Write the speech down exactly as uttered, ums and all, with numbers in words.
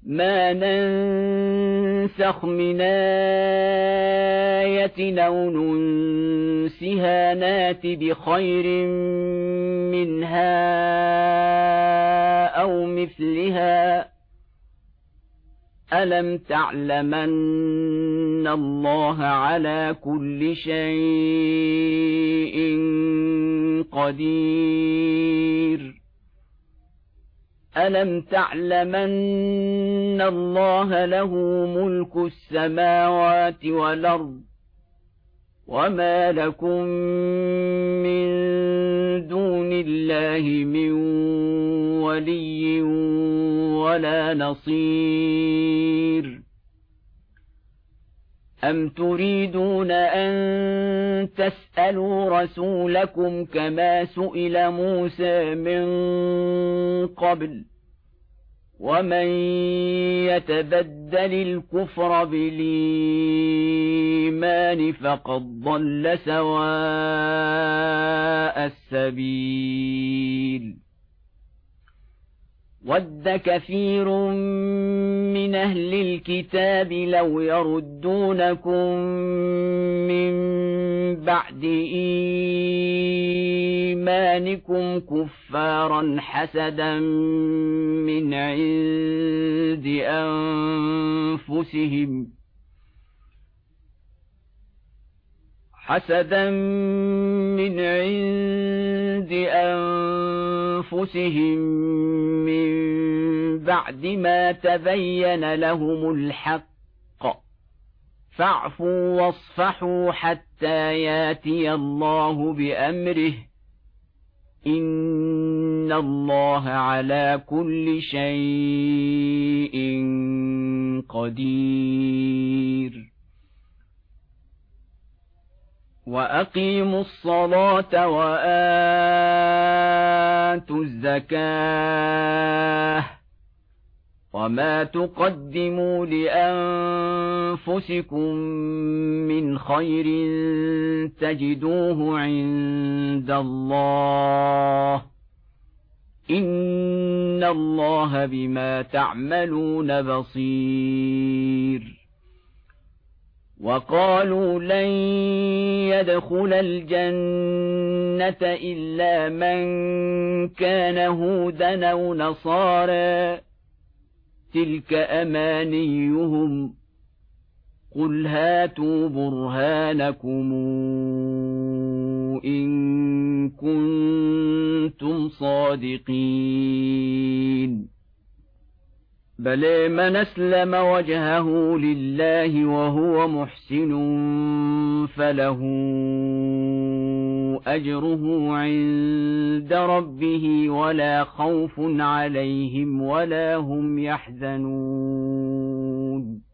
ما ننسخ من آية أو ننسها نات بخير منها أو مثلها ألم تعلمن الله على كل شيء قدير ألم تعلمن الله له ملك السماوات والأرض وما لكم من دون الله من ولي ولا نصير أم تريدون أن تسألوا رسولكم كما سئل موسى من قبل ومن يتبدل الكفر بالإيمان فقد ضل سواء السبيل ود كثير من أهل الكتاب لو يردونكم من بعد إيمانكم كفارا حسدا من عند أنفسهم حسدا من عند أنفسهم من بعد ما تبين لهم الحق فاعفوا واصفحوا حتى ياتي الله بأمره إن الله على كل شيء قدير وأقيموا الصلاة وآتوا الزكاة وما تقدموا لأنفسكم من خير تجدوه عند الله إن الله بما تعملون بصير وقالوا لن يدخل الجنة إلا من كان هودا أو نصارى تلك أمانيهم قل هاتوا برهانكم إن كنتم صادقين بلى من أسلم وجهه لله وهو محسن فله أجره عند ربه ولا خوف عليهم ولا هم يحزنون